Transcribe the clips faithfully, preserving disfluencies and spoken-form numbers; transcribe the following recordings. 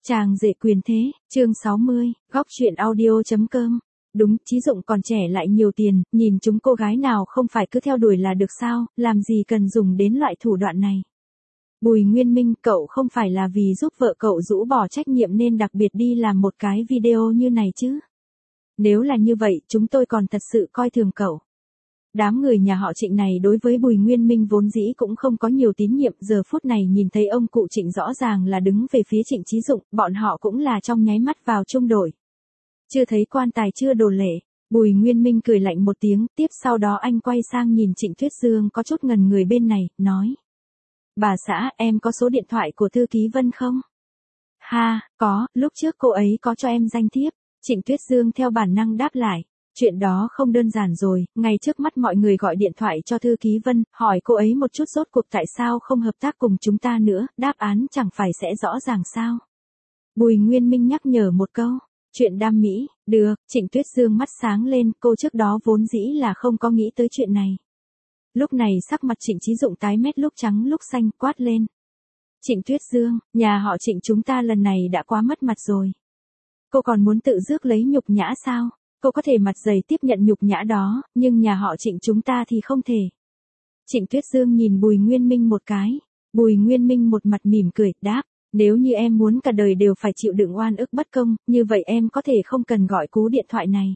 Chàng rể quyền thế, chương sáu mươi, góc truyện audio chấm com. Đúng, Chí Dụng còn trẻ lại nhiều tiền, nhìn chúng cô gái nào không phải cứ theo đuổi là được sao, làm gì cần dùng đến loại thủ đoạn này. Bùi Nguyên Minh, cậu không phải là vì giúp vợ cậu rũ bỏ trách nhiệm nên đặc biệt đi làm một cái video như này chứ? Nếu là như vậy, chúng tôi còn thật sự coi thường cậu. Đám người nhà họ Trịnh này đối với Bùi Nguyên Minh vốn dĩ cũng không có nhiều tín nhiệm, giờ phút này nhìn thấy ông cụ Trịnh rõ ràng là đứng về phía Trịnh Chí Dụng, bọn họ cũng là trong nháy mắt vào chung đội. Chưa thấy quan tài chưa đổ lệ, Bùi Nguyên Minh cười lạnh một tiếng, tiếp sau đó anh quay sang nhìn Trịnh Tuyết Dương có chút ngần người bên này, nói. Bà xã, em có số điện thoại của Thư Ký Vân không? Ha, có, lúc trước cô ấy có cho em danh thiếp. Trịnh Tuyết Dương theo bản năng đáp lại. Chuyện đó không đơn giản rồi, ngay trước mắt mọi người gọi điện thoại cho Thư Ký Vân, hỏi cô ấy một chút rốt cuộc tại sao không hợp tác cùng chúng ta nữa, đáp án chẳng phải sẽ rõ ràng sao. Bùi Nguyên Minh nhắc nhở một câu, chuyện đam mỹ, được, Trịnh Tuyết Dương mắt sáng lên, cô trước đó vốn dĩ là không có nghĩ tới chuyện này. Lúc này sắc mặt Trịnh Chí Dụng tái mét lúc trắng lúc xanh, quát lên. Trịnh Tuyết Dương, nhà họ Trịnh chúng ta lần này đã quá mất mặt rồi. Cô còn muốn tự rước lấy nhục nhã sao? Cô có thể mặt dày tiếp nhận nhục nhã đó, nhưng nhà họ Trịnh chúng ta thì không thể. Trịnh Tuyết Dương nhìn Bùi Nguyên Minh một cái. Bùi Nguyên Minh một mặt mỉm cười, đáp. Nếu như em muốn cả đời đều phải chịu đựng oan ức bất công, như vậy em có thể không cần gọi cú điện thoại này.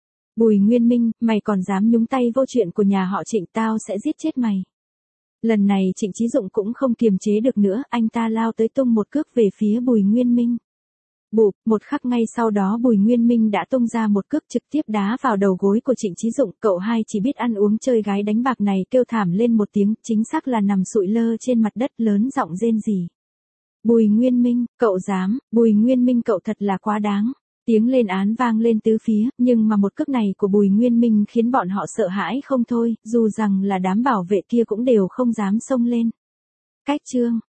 Bùi Nguyên Minh, mày còn dám nhúng tay vô chuyện của nhà họ Trịnh, tao sẽ giết chết mày. Lần này Trịnh Chí Dụng cũng không kiềm chế được nữa, anh ta lao tới tung một cước về phía Bùi Nguyên Minh. Bụp, một khắc ngay sau đó Bùi Nguyên Minh đã tung ra một cước trực tiếp đá vào đầu gối của Trịnh Chí Dụng, cậu hai chỉ biết ăn uống chơi gái đánh bạc này kêu thảm lên một tiếng, chính xác là nằm sụi lơ trên mặt đất lớn giọng rên rỉ. Bùi Nguyên Minh, cậu dám, Bùi Nguyên Minh cậu thật là quá đáng. Tiếng lên án vang lên tứ phía, nhưng mà một cước này của Bùi Nguyên Minh khiến bọn họ sợ hãi không thôi, dù rằng là đám bảo vệ kia cũng đều không dám xông lên. Cách chương,